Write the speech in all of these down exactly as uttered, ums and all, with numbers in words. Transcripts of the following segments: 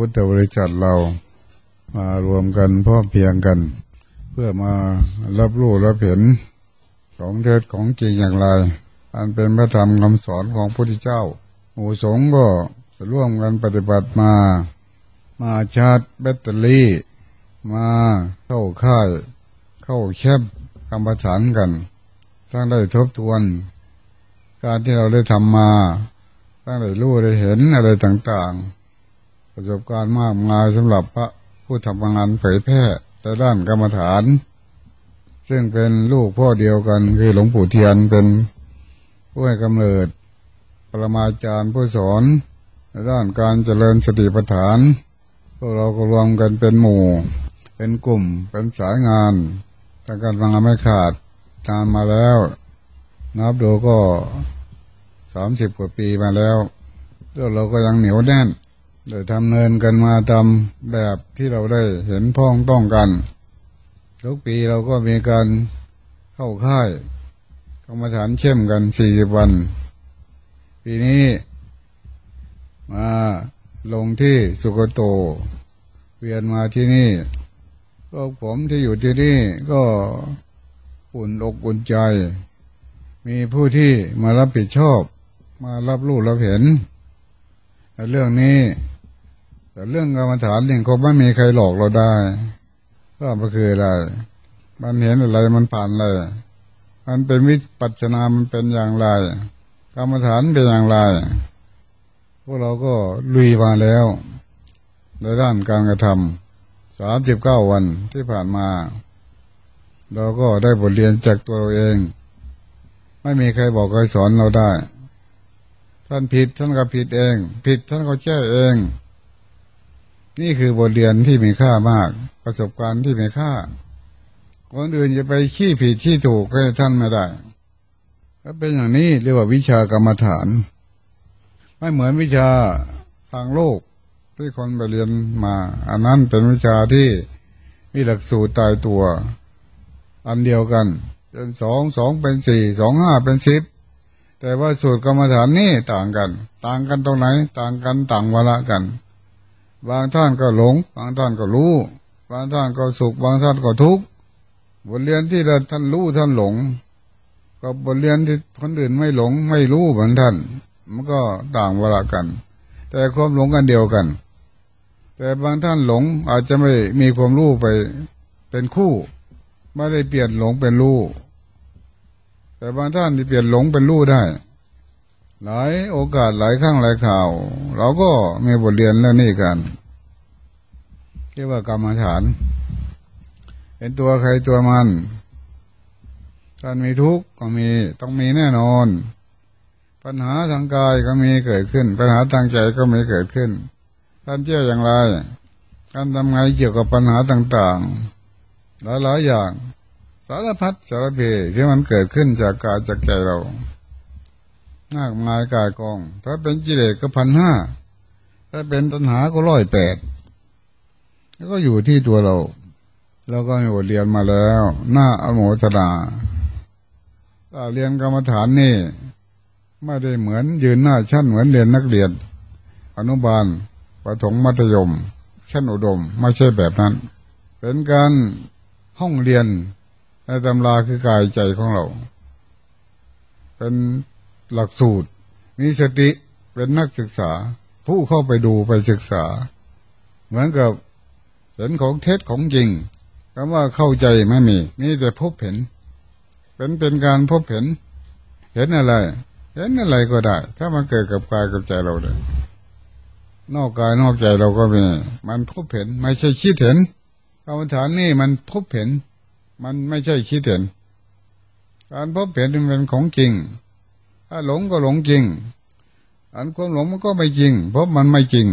พุทธบริษัทเรามารวมกันพร้อมเพรียงกันเพื่อมารับรู้รับเห็นของเทศของจริงอย่างไรอันเป็นพระธรรมคำสอนของพระพุทธเจ้าหมู่สงฆ์ก็ร่วมกันปฏิบัติมามาชาร์จแบตเตอรี่มาเข้าค่ายเข้าแคบกรรมฐานกันทั้งได้ทบทวนการที่เราได้ทำมาทั้งได้รู้ได้เห็นอะไรต่างๆประสบการณ์มากมายสำหรับพระผู้ทำงานเผยแพร่ในด้านกรรมฐานซึ่งเป็นลูกพ่อเดียวกันคือหลวงปู่เทียนเป็นผู้ให้กำเนิดปรมาจารย์ผู้สอนในด้านการเจริญสติปัฏฐานพวกเราก็รวมกันเป็นหมู่เป็นกลุ่มเป็นสายงานทางการทำงานไม่ขาดนานมาแล้วนับดูก็สามสิบกว่าปีมาแล้วแล้วเราก็ยังเหนียวแน่นได้ทำเนินกันมาตามแบบที่เราได้เห็นพ้องต้องกันทุกปีเราก็มีการเข้าค่ายกรรมฐานเข้มกันสี่สิบวันปีนี้มาลงที่สุโกโตเวียนมาที่นี่พวกผมที่อยู่ที่นี่ก็อุ่นอกอุ่นใจมีผู้ที่มารับผิดชอบมารับรู้รับเห็นในเรื่องนี้แต่เรื่องกรรมฐานนี่ก็ไม่มีใครหลอกเราได้ว่ามันคืออะไรมันเห็นอะไรมันผ่านอะไรมันเป็นวิปัสสนามันเป็นอย่างไรกรรมฐานเป็นอย่างไรพวกเราก็ลุยมาแล้วในด้านการกระทำสามสิบเก้าวันที่ผ่านมาเราก็ได้บทเรียนจากตัวเราเองไม่มีใครบอกใครสอนเราได้ท่านผิดท่านก็ผิดเองผิดท่านก็แก้เองนี่คือบทเรียนที่มีค่ามากประสบการณ์ที่มีค่าคนอื่นจะไปขี้ผิดขี้ถูกให้ท่านไม่ได้ก็เป็นอย่างนี้เรียกว่าวิชากรรมฐานไม่เหมือนวิชาทางโลกที่คนไปเรียนมาอันนั้นเป็นวิชาที่มีหลักสูตรตายตัวอันเดียวกันเป็นสองสองเป็นสี่สองห้าเป็นสิบแต่ว่าสูตรกรรมฐานนี่ต่างกันต่างกันตรงไหนต่างกันต่างวาระกันบางท่านก็หลงบางท่านก็รู้บางท่านก็สุขบางท่านก็ทุกข์บทเรียนที่ท่านรู้ท่านหลงกับบทเรียนที่คนอื่นไม่หลงไม่รู้เหมือนท่านมันก็ต่างวาระกันแต่ความหลงกันเดียวกันแต่บางท่านหลงอาจจะไม่มีความรู้ไปเป็นคู่ไม่ได้เปลี่ยนหลงเป็นรู้แต่บางท่านที่เปลี่ยนหลงเป็นรู้ได้หลายโอกาสหลายครั้งหลายข่าวเราก็มีบทเรียนเรื่องนี้กันเรียกว่ากรรมฐานเป็นตัวใครตัวมันท่านมีทุกข์ก็มีต้องมีแน่นอนปัญหาทางกายก็มีเกิดขึ้นปัญหาทางใจก็มีเกิดขึ้นท่านเจ้าอย่างไรการทำไงเกี่ยวกับปัญหาต่างๆหลายๆอย่างสารพัดสารเพที่มันเกิดขึ้นจากกายจากใจเรามากมายกายกองถ้าเป็นกิเลสก็พันห้าถ้าเป็นตัณหาก็ร้อยแปดแล้วก็อยู่ที่ตัวเราเราก็มีบทเรียนมาแล้วน่าอโมทนาเรียนกรรมฐานนี่ไม่ได้เหมือนยืนหน้าชั้นเหมือนเรียนนักเรียนอนุบาลประถมมัธยมชั้นอุดมไม่ใช่แบบนั้นเป็นการห้องเรียนในตำราคือกายใจของเราเป็นหลักสูตรมีสติเป็นนักศึกษาผู้เข้าไปดูไปศึกษาเหมือนกับเห็นของเท็จของจริงคำว่าเข้าใจไม่มีมีแต่พบเห็นเป็นเป็นการพบเห็นเห็นอะไรเห็นอะไรก็ได้ถ้ามันเกิดกับกายกับใจเราเลยนอกกายนอกใจเราก็มีมันพบเห็นไม่ใช่คิดเห็นกรรมฐานนี่มันพบเห็นมันไม่ใช่คิดเห็นการพบเห็นมันเป็นของจริงถ้าหลงก็หลงจริงอันความหลงมันก็ไม่จริงเพราะมันไม่จริง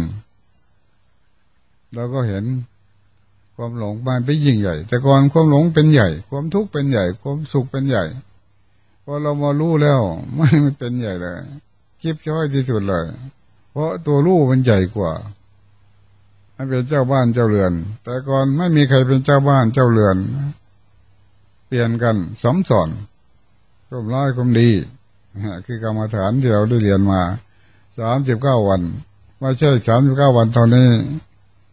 เราก็เห็นความหลงมันเป็นยิ่งใหญ่แต่ก่อนความหลงเป็นใหญ่ความทุกข์เป็นใหญ่ความสุขเป็นใหญ่พอเรามารู้แล้วไม่เป็นใหญ่เลยจิ๊บจ้อยที่สุดเลยเพราะตัวรู้มันใหญ่กว่ามันเป็นเจ้าบ้านเจ้าเรือนแต่ก่อนไม่มีใครเป็นเจ้าบ้านเจ้าเรือนเปลี่ยนกันสมสอนความร้ายความดีคือกรรมฐานที่เราได้เรียนมาสามสิบเก้าวันไม่ใช่สามสิบเก้าวันเท่านี้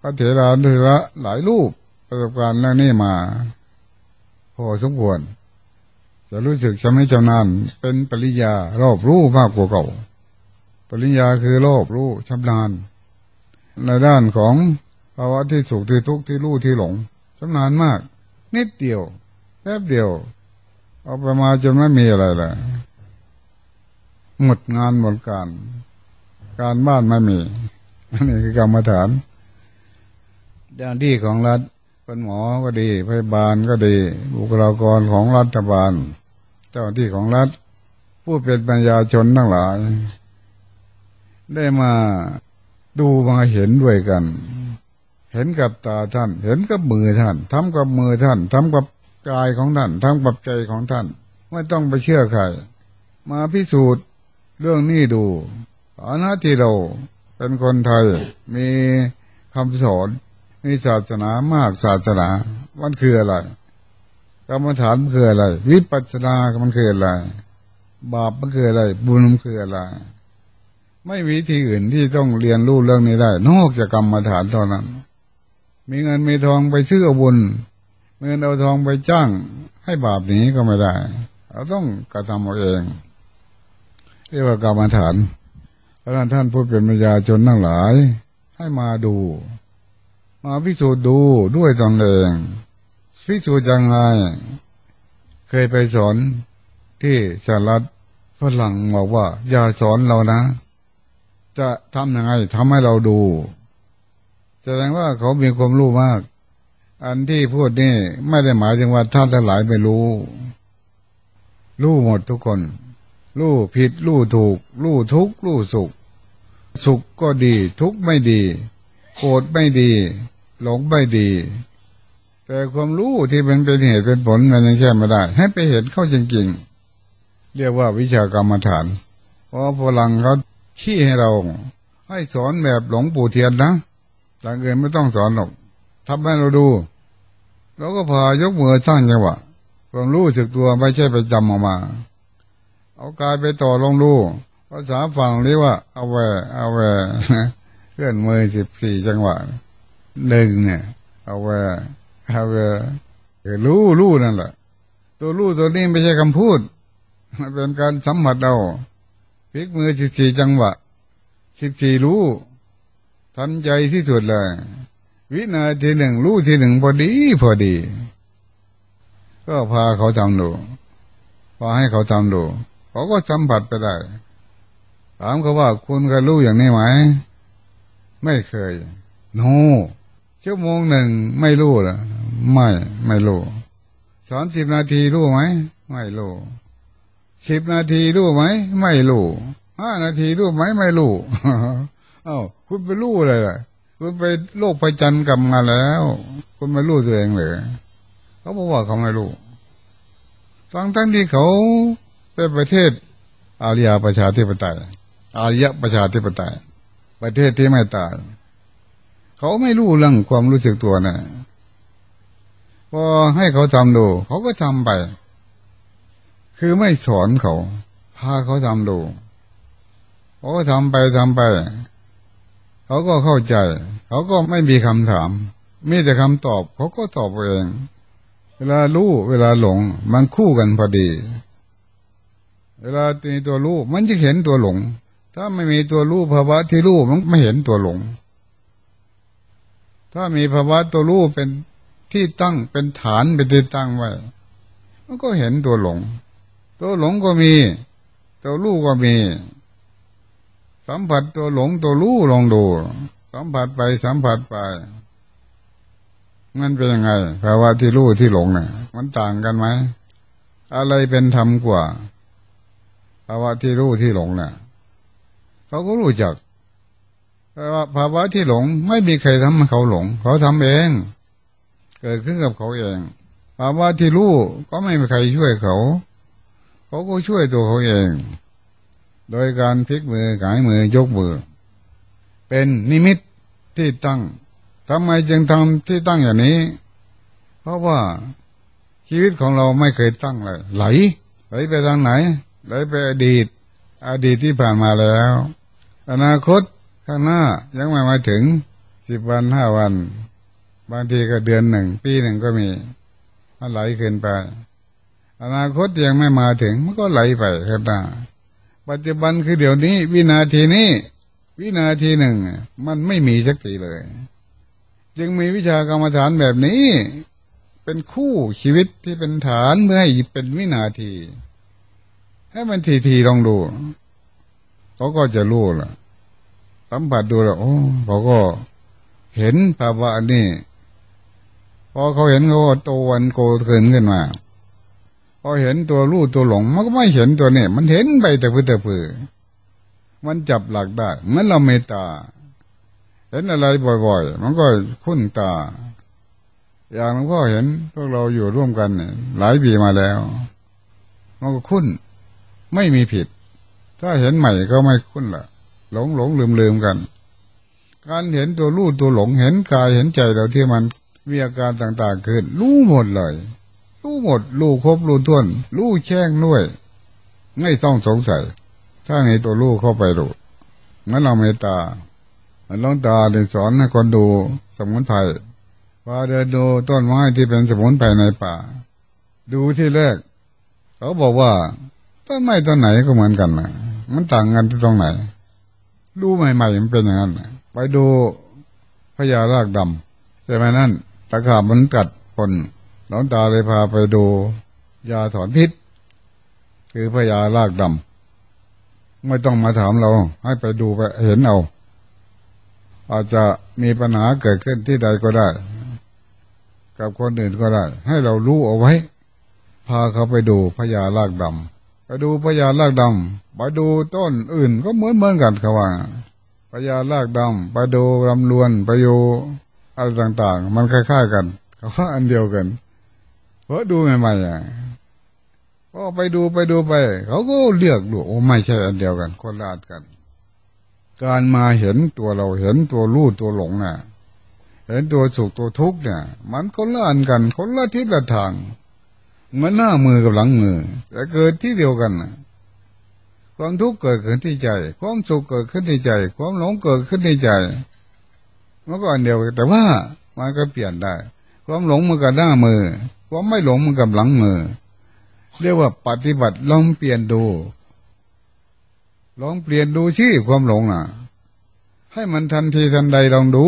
ระเถราเถระหลายรูปประสบการณ์เรื่องนี้มาพอสมควรจะรู้สึกจะไม่จำนานเป็นปริญญารอบรู้มากกว่าเก่าปริญญาคือรอบรู้ชำนาญในด้านของภาวะที่สุขที่ทุกข์ที่รู้ที่หลงชำนาญมากนิดเดียวแป๊บเดียวเอาไปมาจนไม่มีอะไรเลยหมดงานหมดการการบ้านไม่มีอันนี้คือกรรมฐานเจ้าหน้าที่ของรัฐเป็นหมอก็ดีพยาบาลก็ดีบุคลากรของรัฐบาลเจ้าหน้าที่ของรัฐผู้เป็นปัญญาชนทั้งหลายได้มาดูมาเห็นด้วยกันเห็นกับตาท่านเห็นกับมือท่านทำกับมือท่านทำกับกายของท่านทำกับใจของท่านไม่ต้องไปเชื่อใครมาพิสูจน์เรื่องนี้ดูฐานะที่เราเป็นคนไทยมีคำสอนมีศาสนามากศาสนามันคืออะไรกรรมฐานมันคืออะไรวิปัสสนามันคืออะไรบาปมันคืออะไรบุญมันคืออะไรไม่มีที่อื่นที่ต้องเรียนรู้เรื่องนี้ได้นอกจากกรรมฐานเท่านั้นมีเงินมีทองไปซื้อเอาบุญมีเงินเอาทองไปจ้างให้บาปหนีก็ไม่ได้เราต้องกระทำเอาเองเรียกว่ากรรมฐานเพราะนั้นท่านผู้เป็นปัญญาชนทั้งหลายให้มาดูมาพิสูจน์ดูด้วยตนเองพิสูจน์ยังไงเคยไปสอนที่สหรัฐฝรั่งบอกว่าอย่าสอนเรานะจะทำยังไงทำให้เราดูแสดงว่าเขามีความรู้มากอันที่พูดนี่ไม่ได้หมายถึงว่าท่านทั้งหลายไม่รู้รู้หมดทุกคนรู้ผิดรู้ถูกรู้ทุกข์รู้สุขสุขก็ดีทุกข์ไม่ดีโกรธไม่ดีหลงไม่ดีแต่ความรู้ที่เป็นเป็นเหตุเป็นผลมันยังแค่ไม่ได้ให้ไปเห็นเข้าจริงๆเรียกว่าวิชากรรมฐานเพราะพลังเขาชี้ให้เราให้สอนแบบหลวงปู่เทียนนะหลังเกินไม่ต้องสอนหรอกทำให้เราดูเราก็พายกมือสร้างจังหวะความรู้สึกตัวไม่ใช่ไปจำออกมาเอากายไปต่อลงดูภาษาฝั่งเรียกว่าเอาแวเอาแวเคลื่อนมือสิบสี่จังหวะหนึ่งเนี่ยเอาแวเอาแวรู้รู้นั่นแหละตัวรู้ตัวนี้ไม่ใช่คำพูดมันเป็นการสัมผัสเอาพลิกมือสิบสี่จังหวะสิบสี่รู้ทันใจที่สุดเลยวินาทีหนึ่งรู้ทีหนึ่งพอดีพอดีก็พาเขาทำดูพาให้เขาทำดูเขาก็สัมผัสไปได้ถามเขาว่าคุณเคยรู้อย่างนี้ไหมไม่เคยโนชั่วโมงหนึ่งไม่รู้หรอไม่ไม่รู้สามสิบนาทีรู้ไหมไม่รู้สิบนาทีรู้ไหมไม่รู้ห้านาทีรู้ไหมไม่รู้เอ้าคุณไปรู้อะไรล่ะคุณไปโลกไปจันทร์กลับมาแล้วคุณไม่รู้ตัวเองเลยเขาบอกว่าเขาไม่รู้ฟังทั้งที่เขาเป็นประเทศอารยประชาธิปไตยอารยประชาธิปไตยประเทศที่ไม่ตายเขาไม่รู้เรื่องความรู้สึกตัวนะพอให้เขาทำดูเขาก็ทำไปคือไม่สอนเขาพาเขาทำดูเขาก็ทำไปทำไปเขาก็เข้าใจเขาก็ไม่มีคำถามมีแต่คำตอบเขาก็ตอบเองเวลารู้เวลาหลงมันคู่กันพอดีเวลามีตัวรู้มันจะเห็นตัวหลงถ้าไม่มีตัวรู้ภาวะที่รู้มันไม่เห็นตัวหลงถ้ามีภาวะตัวรู้เป็นที่ตั้งเป็นฐานเป็นที่ตั้งไว้มันก็เห็นตัวหลงตัวหลงก็มีตัวรู้ก็มีสัมผัสตัวหลงตัวรู้ลองดูสัมผัสไปสัมผัสไปมันเป็นยังไงภาวะที่รู้ที่หลงเนี่ยมันต่างกันไหมอะไรเป็นธรรมกว่าภาวะที่รู้ที่หลงเนี่ยเขาก็รู้จักแต่ว่าภาวะที่หลงไม่มีใครทำให้เขาหลงเขาทำเองเกิดขึ้นกับเขาเองภาวะที่รู้ก็ไม่มีใครช่วยเขาเขาก็ช่วยตัวเขาเองโดยการพลิกมือหงายมือยกมือเป็นนิมิตที่ตั้งทำไมจึงทำที่ตั้งอย่างนี้เพราะว่าชีวิตของเราไม่เคยตั้งเลยไหลไหลไปทางไหนไหลไปอดีตอดีตที่ผ่านมาแล้วอนาคตข้างหน้ายังไม่มาถึงสิบวันห้าวันบางทีก็เดือนหนึ่งปีหนึ่งก็มีมันไหลขึ้นไปอนาคตยังไม่มาถึงมันก็ไหลไปครับนะปัจจุบันคือเดี๋ยวนี้วินาทีนี้วินาทีหนึ่งมันไม่มีสักทีเลยจึงมีวิชากรรมฐานแบบนี้เป็นคู่ชีวิตที่เป็นฐานเพื่อให้เป็นวินาทีให้มันทีทีลองดูเขาก็จะรู้ล่ะสัมผัสดูแล้วโอ้เขาก็เห็นภาวะนี้พอเขาเห็นเขาโตวันโกขึ้นขึ้นมาพอเห็นตัวรู้ตัวหลงมันก็ไม่เห็นตัวนี้มันเห็นไปแต่พื้นแต่พื้นมันจับหลักได้เหมือนเราเมตตาเห็นอะไรบ่อยๆมันก็คุ้นตาอย่างหลวงพ่อเห็นพวกเราอยู่ร่วมกันหลายปีมาแล้วมันก็คุ้นไม่มีผิดถ้าเห็นใหม่ก็ไม่คุ้นละหลงหลงลืมลืมกันการเห็นตัวรู้ตัวหลงเห็นกายเห็นใจเราที่มันมีอาการต่างๆขึ้นรู้หมดเลยรู้หมดรู้ครบรู้ถ้วนรู้แช่งด้วยไม่ต้องสงสัยถ้าในตัวรู้เข้าไปรู้งั้นเราเมตตาหลวงตาได้สอนให้คนดูสมุนไพรพาเดินดูต้นไม้ที่เป็นสมุนไพรในป่าดูที่แรกเขาบอกว่าต้นไม้ต้นไหนก็เหมือนกันนะมันต่างกันที่ตรงไหนดูใหม่ๆมันเป็นอย่างนั้นไปดูพญารากดำใช่ไหมนั่นตะขาบมันกัดคนหลวงตาเลยพาไปดูยาถอนพิษคือพญารากดำไม่ต้องมาถามเราให้ไปดูไปเห็นเอาอาจจะมีปัญหาเกิดขึ้นที่ใดก็ได้กับคนอื่นก็ได้ให้เรารู้เอาไว้พาเขาไปดูพญารากดำไปดูพญารากดำไปดูต้นอื่นก็เหมือนเหมือนกันเขาว่าพญารากดำไปดูลำลวนไปดูอะไรต่างๆมันคล้ายๆกันเขาว่าอันเดียวกันเพราะดูใหม่ๆอ่ะพอไปดูไปดูไปเขาก็เลือกดูโอ้ไม่ใช่อันเดียวกันคนละอันกันการมาเห็นตัวเราเห็นตัวรู้ตัวหลงน่ะเห็นตัวสุขตัวทุกข์เนี่ยมันคนละอันกันคนละทิศละทางเหมือนหน้ามือกับหลังมือแต่เกิดที่เดียวกันนะความทุกข์เกิดขึ้นที่ใจความสุขเกิดขึ้นที่ใจความหลงเกิดขึ้นที่ใจมันก็อันเดียวกันแต่ว่ามันก็เปลี่ยนได้ความหลงมันกับหน้ามือความไม่หลงมันกับหลังมือเรียกว่าปฏิบัติลองเปลี่ยนดูลองเปลี่ยนดูชื่อความหลงอ่ะให้มันทันทีทันใดลองดู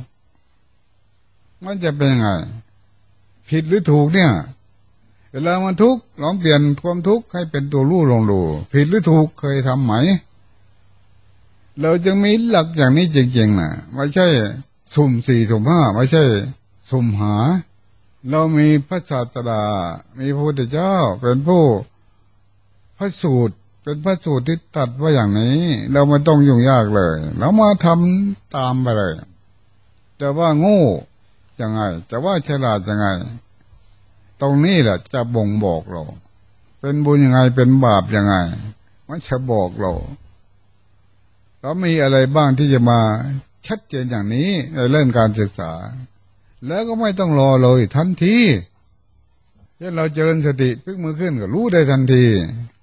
มันจะเป็นยังไงผิดหรือถูกเนี่ยเวลามันทุกข์ลองเปลี่ยนความทุกข์ให้เป็นตัวรู้ลองดูผิดหรือถูกเคยทำไหมเราจึงมีหลักอย่างนี้จริงๆนะไม่ใช่สุ่มสี่สุ่มห้าไม่ใช่สุ่มหาเรามีพระศาสดามีพระพุทธเจ้าเป็นผู้พระสูตรเป็นพระสูตรที่ตัดว่าอย่างนี้เราไม่ต้องยุ่งยากเลยเรามาทำตามไปเลยแต่ว่าโง่ยังไงจะว่าฉลาดยังไงตรงนี้แหละจะบ่งบอกเราเป็นบุญยังไงเป็นบาปยังไงมันจะบอกเราเรามีอะไรบ้างที่จะมาชัดเจนอย่างนี้ในเรื่องการศึกษาแล้วก็ไม่ต้องรอเลยทันทีเช่นเราเจริญสติพลิกมือขึ้นก็รู้ได้ทันที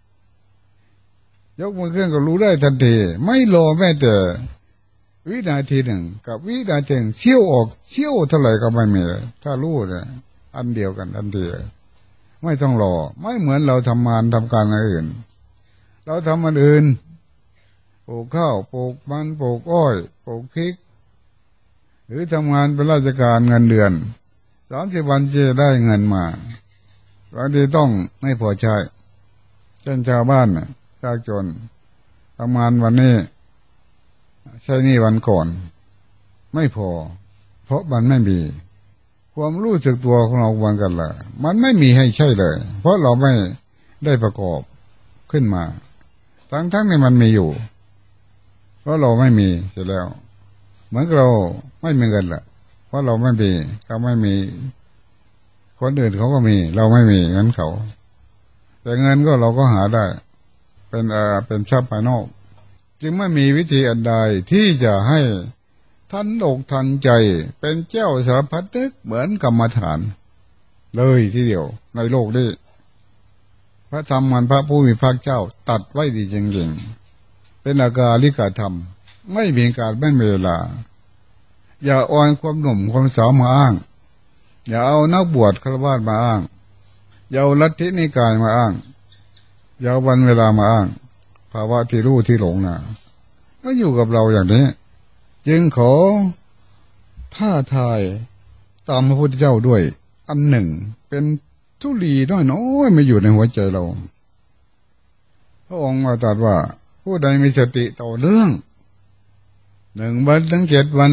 ยกมือขึ้นก็รู้ได้ทันทีไม่รอแม้แต่วินาทีหนึ่งกับวินาทีหนึ่งเชี่ยวออกเชี่ยวเท่าไหร่ก็ไม่มีถ้ารู้เนี่ยอันเดียวกันทันทีไม่ต้องรอไม่เหมือนเราทำงานทำการอื่นเราทำอันอื่นปลูกข้าวปลูกมันปลูกอ้อยปลูกพริกหรือทำงานเป็นราชการเงินเดือนสามสิบวันจะได้เงินมาบางทีต้องไม่พอใช้เช่นชาวบ้านยากจนทำงานวันนี้ใช้นี่วันก่อนไม่พอเพราะมันไม่มีความรู้สึกตัวของเราวันกันละมันไม่มีให้ใช่เลยเพราะเราไม่ได้ประกอบขึ้นมาทั้งทั้งนี้มันมีอยู่เพราะเราไม่มีเสร็จแล้วเหมือนเราไม่มีเงินละเพราะเราไม่มีเขาไม่มีคนอื่นเขาก็มีเราไม่มีเงินเขาแต่เงินก็เราก็หาได้เป็นเอ่อเป็นทรัพย์ภายนอกจึงไม่มีวิธีอันใดที่จะให้ทันอกทันใจเป็นเจ้าสารพัดนึกเหมือนกรรมฐานเลยทีเดียวในโลกนี้พระธรรมมันพระผู้มีพระเจ้าตัดไว้ดีจริงๆเป็นอากาลิกธรรมไม่มีการไม่มีเวลาอย่าเอ่อนความหนุ่มความสาวมาอ้างอย่าเอานักบวชฆราวาสมาอ้างอย่าเอาลัทธินิกายมาอ้างอย่าเอาวันเวลามาอ้างภาวะที่รู้ที่หลงนะก็อยู่กับเราอย่างนี้จึงขอท้าทายตามพระพุทธเจ้าด้วยอันหนึ่งเป็นทุลีน้อยน้อยมาอยู่ในหัวใจเราพระองค์ตรัสว่าผู้ใดมีสติต่อเนื่องหนึ่งวันถึงเจ็ดวัน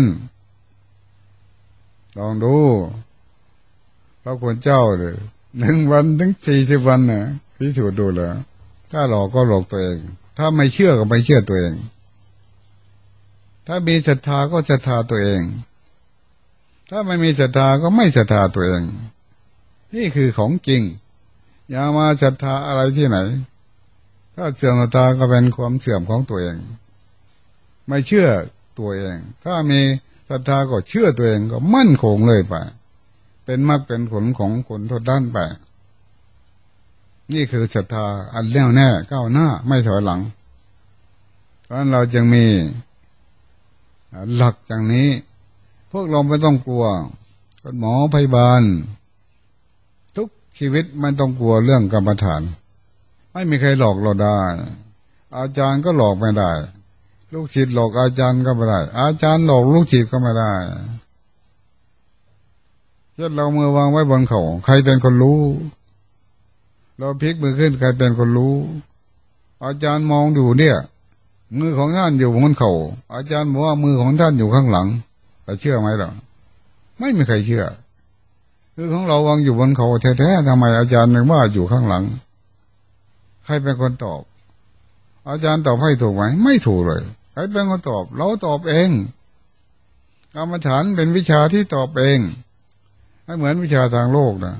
ลองดูพระคุณเจ้าเลยหนึ่งวันถึงสี่สิบวันเนี่ยพิสูจน์ดูเลยถ้าหลอกก็หลอกตัวเองถ้าไม่เชื่อก็ไม่เชื่อตัวเองถ้ามีศรัทธาก็ศรัทธาตัวเองถ้าไม่มีศรัทธาก็ไม่ศรัทธาตัวเองนี่คือของจริงอย่ามาศรัทธาอะไรที่ไหนถ้าเสื่อมศรัทธาก็เป็นความเสื่อมของตัวเองไม่เชื่อตัวเองถ้ามีศรัทธาก็เชื่อตัวเองก็มั่นคงเลยไปเป็นมรรคเป็นผลของคนทุกด้านไปนี่คือศรัทธาอันแน่วแน่ก้าวหน้าไม่ถอยหลังเพราะฉะนั้นเราจึงมีหลักอย่างนี้พวกเราไม่ต้องกลัวคุณหมอพยาบาลทุกชีวิตไม่ต้องกลัวเรื่องกรรมฐานไม่มีใครหลอกเราได้อาจารย์ก็หลอกไม่ได้ลูกศิษย์หลอกอาจารย์ก็ไม่ได้อาจารย์หลอกลูกศิษย์ก็ไม่ได้เช่นเรามือวางไว้บนเขาใครเป็นคนรู้เราพลิกมือขึ้นใครเป็นคนรู้อาจารย์มองดูเนี่ยมือของท่านอยู่บนเขาอาจารย์บอกว่ามือของท่านอยู่ข้างหลังแต่เชื่อไหมล่ะไม่มีใครเชื่อคือของเราวางอยู่บนเขาแท้ๆทำไมอาจารย์นึกว่าอยู่ข้างหลังใครเป็นคนตอบอาจารย์ตอบให้ถูกไหมไม่ถูกเลยใครเป็นคนตอบเราตอบเองกรรมฐานเป็นวิชาที่ตอบเองไม่เหมือนวิชาทางโลกนะ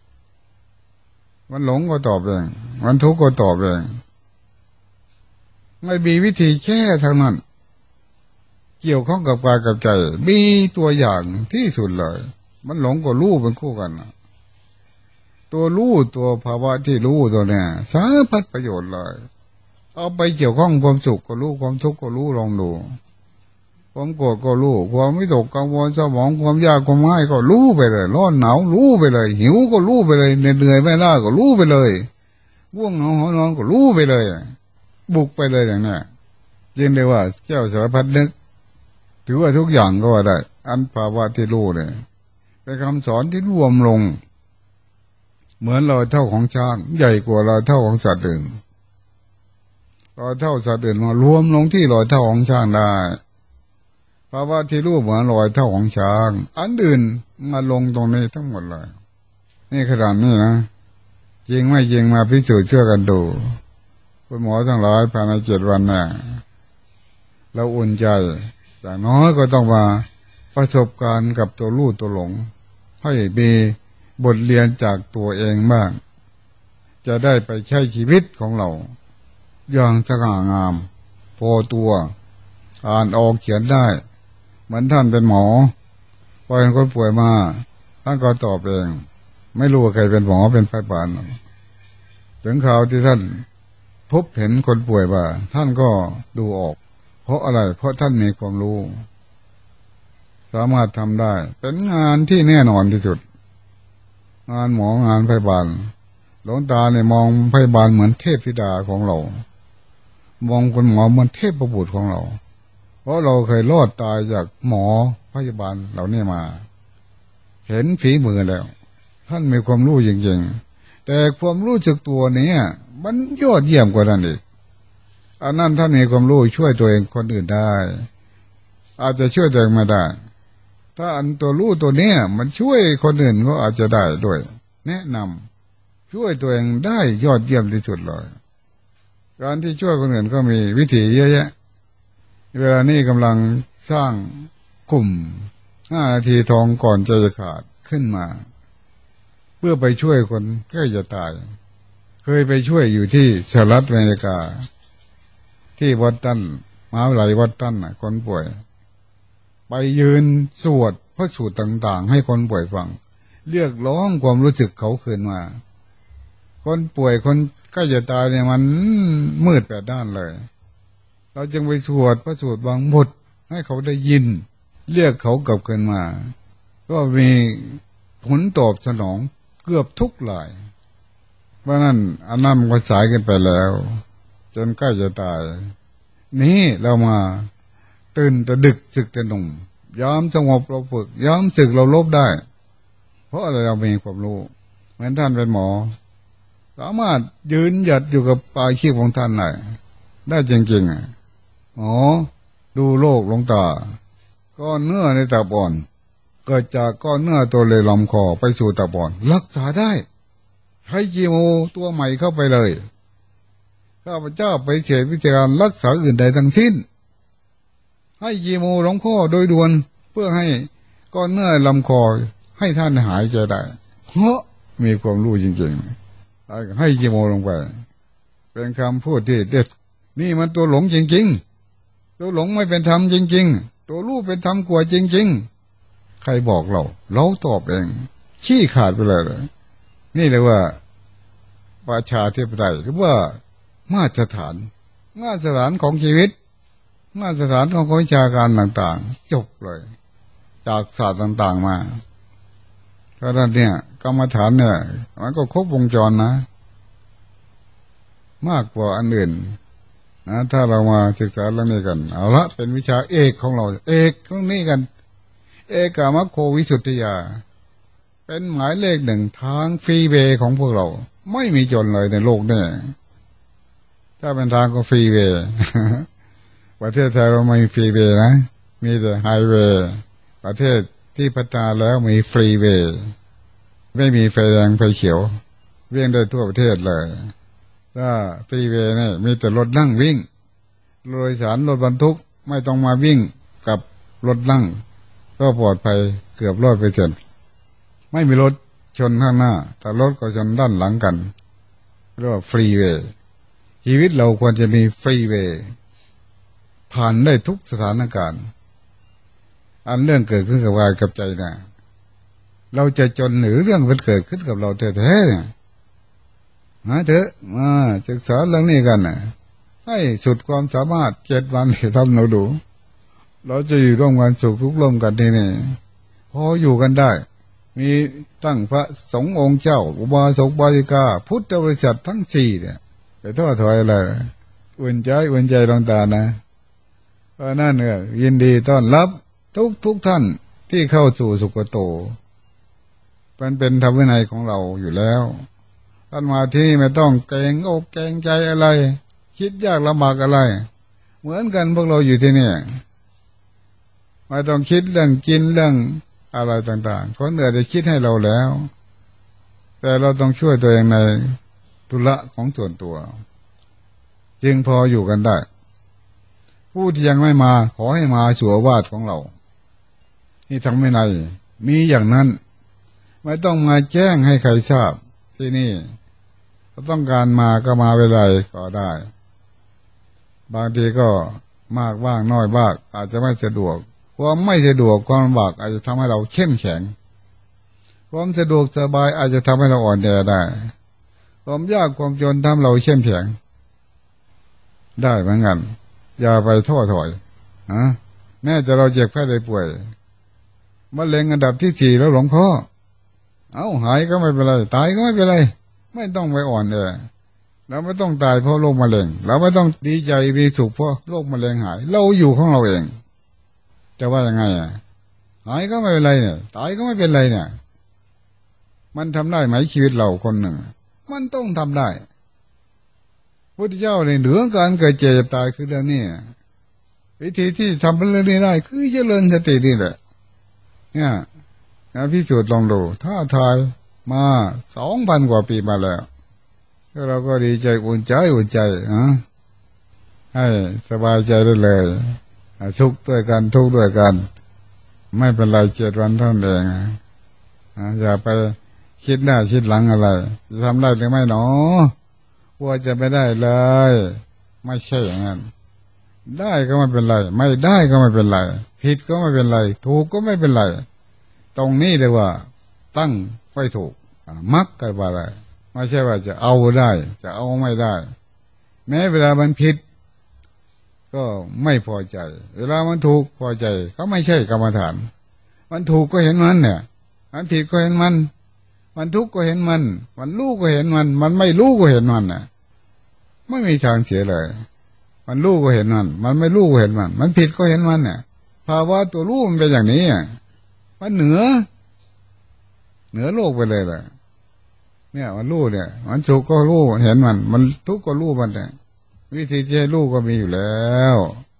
มันหลงก็ตอบเองมันทุกข์ก็ตอบเองไม่มีวิธีแก้ทางนั้นเกี่ยวข้องกับกายกับใจมีตัวอย่างที่สุดเลยมันหลงกับรู้เป็นคู่กันนะตัวรู้ตัวภาวะที่รู้ตัวเนี้ยสารพัดประโยชน์เลยเอาไปเกี่ยวข้องความสุขก็รู้ความทุกข์ก็รู้ลองดูความโกรธก็รู้ความวิตกกังวลสมองความยากความง่ายก็รู้ไปเลยร้อนหนาวรู้ไปเลยหิวก็รู้ไปเลยเหนื่อยไม่ล้าก็รู้ไปเลยง่วงเหงาหอนอนก็รู้ไปเลยบุกไปเลยอย่างนี้จึงเรียกว่าแก้วสารพัดนึกถือว่าทุกอย่างก็ว่าได้อันภาวะที่รู้เนี่ยเป็นคำสอนที่รวมลงเหมือนรอยเท่าของช้างใหญ่กว่ารอยเท่าของสัตว์อื่นรอยเท่าสัตว์อื่นมารวมลงที่รอยเท่าของช้างได้ภาวะที่รู้เหมือนรอยเท่าของช้างอันอื่นมาลงตรงนี้ทั้งหมดเลยนี่ขนาดนี้นะจริงไม่จริงมาพิสูจน์ช่วยกันดูคุณหมอทั้งหลายภายในเจ็ดวันเนี่ยเราอุ่นใจอย่างน้อยก็ต้องมาประสบการณ์กับตัวรู้ตัวหลงให้มีบทเรียนจากตัวเองบ้างจะได้ไปใช้ชีวิตของเราอย่างสง่างามพอตัวอ่านออกเขียนได้เหมือนท่านเป็นหมอพอเห็นคนป่วยมาท่านก็ตอบเองไม่รู้ว่าใครเป็นหมอเป็นพยาบาลถึงข่าวที่ท่านพบเห็นคนป่วยว่าท่านก็ดูออกเพราะอะไรเพราะท่านมีความรู้สามารถทำได้เป็นงานที่แน่นอนที่สุดงานหมองานพยาบาลหลวงตาเนี่ยมองพยาบาลเหมือนเทพธิดาของเรามองคนหมอเหมือนเทพประบุของเราเพราะเราเคยรอดตายจากหมอพยาบาลเหล่านี้มาเห็นฝีมือแล้วท่านมีความรู้จริงๆแต่ความรู้จักตัวนี้มันยอดเยี่ยมกว่านั้นอีกอันนั้นท่านมีความรู้ช่วยตัวเองคนอื่นได้อาจจะช่วยตัวเองไม่ได้ถ้าอันตัวรู้ตัวนี้มันช่วยคนอื่นก็อาจจะได้ด้วยแนะนำช่วยตัวเองได้ยอดเยี่ยมที่สุดเลยการที่ช่วยคนอื่นก็มีวิธีเยอะแยะเวลานี้กำลังสร้างกลุ่มห้านาทีทองก่อนใจจะขาดขึ้นมาเพื่อไปช่วยคนใกล้จะตายเคยไปช่วยอยู่ที่สหรัฐอเมริกาที่วัดตันมหาวิทยาลัยวัดตันน่ะคนป่วยไปยืนสวดพระสูตรต่างๆให้คนป่วยฟังเรียกร้องความรู้สึกเขาคืนมาคนป่วยคนใกล้จะตายเนี่ยมันมืดแปดด้านเลยเราจึงไปสวดพระสูตรบางบทให้เขาได้ยินเรียกเขากลับคืนมาก็มีผลตอบสนองเกือบทุกรายเพราะนั้นอันนั้นมันก็สายกันไปแล้วจนใกล้จะตายนี่เรามาตื่นแต่ดึกสึกแต่หนุ่มยอมสงบเราฝึกยอมสึกเราลบได้เพราะอะไรเรามีความรู้เหมือนท่านเป็นหมอสามารถยืนหยัดอยู่กับปลายชีพของท่านได้ได้จริงๆอ๋อดูโรคลงตาก้อนเนื้อในตับอ่อนเกิดจากก้อนเนื้อตัวเลยลำคอไปสู่ตับอ่อนรักษาได้ให้คีโมตัวใหม่เข้าไปเลยข้าพเจ้าไปเสียวิธีการรักษาอื่นใดทั้งสิ้นให้คีโมหลวงพ่อโดยด่วนเพื่อให้ก้อนเนื้อลำคอให้ท่านหายใจได้เพราะมีความรู้จริงๆให้คีโมลงไปเป็นคำพูดที่เด็ดนี่มันตัวหลงจริงๆตัวหลงไม่เป็นธรรมจริงๆตัวรู้เป็นธรรมกว่าจริงๆใครบอกเราเราตอบเองขี้ขาดไปเลยนี่เรียกว่าประชาธิปไตยหรือว่ามาตรฐานมาตรฐานของชีวิตมาตรฐานของวิชาการต่างๆจบเลยจากศาสตร์ต่างๆมาเพราะฉะนั้นเนี่ยกรรมฐานเนี่ยมันก็ครบวงจรนะมากกว่าอันอื่นนะถ้าเรามาศึกษาเรื่องนี้กันเอาละเป็นวิชาเอกของเราเอกเรื่องนี้กันเอกามัคโควิสุทธิยาเป็นหมายเลขหนึ่งทางฟรีเวย์ของพวกเราไม่มีจนเลยในโลกนี้ถ้าเป็นทางก็ฟรีเวย์ ประเทศไทยเราไม่มีฟรีเวย์นะมีแต่ไฮเวย์ประเทศที่พัฒนาแล้วมีฟรีเวย์ไม่มีไฟแดงไฟเขียววิ่งได้ทั่วประเทศเลยถ้าฟรีเวย์เนี่ยมีแต่รถนั่งวิ่งรถโดยสารรถบรรทุกไม่ต้องมาวิ่งกับรถนั่งก็ปลอดภัยเกือบร้อยเปอร์เซ็นต์ไม่มีรถชนข้างหน้าแต่รถก็ชนด้านหลังกันเรียกว่าฟรีเวย์ชีวิตเราควรจะมีฟรีเวย์ผ่านได้ทุกสถานการณ์อันเรื่องเกิดขึ้นกับกายกับใจนะเราจะจนหรือเรื่องมันเกิดขึ้นกับเราแท้ๆเนี่ยมาเถอะมาศึกษาเรื่องนี้กันนะให้สุดความสามารถเจ็ดวันที่ทำเราดูเราจะอยู่ร่วมกันสุขทุกข์ร่วมกันที่นี่พออยู่กันได้มีตั้งพระสงฆ์องค์เจ้าอุบาสกบาสิกาพุทธบริษัททั้งสี่เนี่ยไปทอดถอยอะไรอุ่นใจอุ่นใจดวงตานะเพราะนั่นเนี่ยยินดีต้อนรับทุกทุกท่านที่เข้าสู่สุคโตมันเป็นธรรมวินัยของเราอยู่แล้วท่านมาที่นี่ไม่ต้องเกรงอกเกรงใจอะไรคิดยากลำบากอะไรเหมือนกันพวกเราอยู่ที่นี่ไม่ต้องคิดเรื่องกินเรื่องอะไรต่างๆคนอื่นจะคิดให้เราแล้วแต่เราต้องช่วยตัวเองในธุระของส่วนตัวจึงพออยู่กันได้ผู้ที่ยังไม่มาขอให้มาสู่อาวาสของเรานี่ทำไม่ไรมีอย่างนั้นไม่ต้องมาแจ้งให้ใครทราบที่นี่ถ้าต้องการมาก็มาเวลาก็ได้บางทีก็มากบ้างน้อยบ้างอาจจะไม่สะดวกความไม่สะดวกความลำบากอาจจะทำให้เราเข้มแข็งความสะดวกสบายอาจจะทำให้เราอ่อนแอได้ความยากความจนทำเราเข้มแข็งได้เหมือนกันอย่าไปท้อถอยนะแม้แต่เราเจ็บแค่ได้ป่วยมะเร็งอันดับที่สี่แล้วหลวงพ่อเอาหายก็ไม่เป็นไรตายก็ไม่เป็นไรไม่ต้องไปอ่อนแอเราไม่ต้องตายเพราะโรคมะเร็งเราไม่ต้องดีใจมีสุขเพราะโรคมะเร็งหายเราอยู่ของเราเองจะว่ายังไงอ่ะหายก็ไม่เป็นไรเนี่ยตายก็ไม่เป็นไรเนี่ยมันทำได้ไหมชีวิตเราคนหนึ่งมันต้องทำได้พุทธเจ้าในเหนือการเกิดเจ็บตายคือเรื่องนี้วิธีที่ทำเรื่องนี้ได้คือเจริญสตินี่แหละเนี่ยนะพิสูจน์ลองดูท้าทายมาสองพันกว่าปีมาแล้วเราก็ดีใจอุ่นใจอุ่นใจนะให้สบายใจได้เลยสุขด้วยกันทุกข์ด้วยกันไม่เป็นไรเจ็ดวันเท่านั้นเองอย่าไปคิดหน้าคิดหลังอะไรจะทำได้หรือไม่หนอกลัวจะไม่ได้เลยไม่ใช่อย่างนั้นได้ก็ไม่เป็นไรไม่ได้ก็ไม่เป็นไรผิดก็ไม่เป็นไรถูกก็ไม่เป็นไรตรงนี้เลยว่าตั้งไว้ถูกมักกันว่าอะไรไม่ใช่ว่าจะเอาได้จะเอาไม่ได้แม้เวลามันผิดก็ไม่พอใจเวลามันถูกพอใจก็ไม่ใช่กรรมฐานมันถูกก็เห็นมันเนี่ยมันผิดก็เห็นมันมันทุกข์ก็เห็นมันมันรู้ก็เห็นมันมันไม่รู้ก็เห็นมันน่ะไม่มีทางเสียเลยมันรู้ก็เห็นมันมันไม่รู้ก็เห็นมันมันผิดก็เห็นมันเนี่ยภาวะตัวรู้มันเป็นอย่างนี้อ่ะมันเหนือเหนือโลกไปเลยแหละเนี่ยมันรู้เนี่ยมันสุขก็รู้เห็นมันมันทุกข์ก็รู้มันเนี่ยวิธีที่ให้รู้ก็มีอยู่แล้ว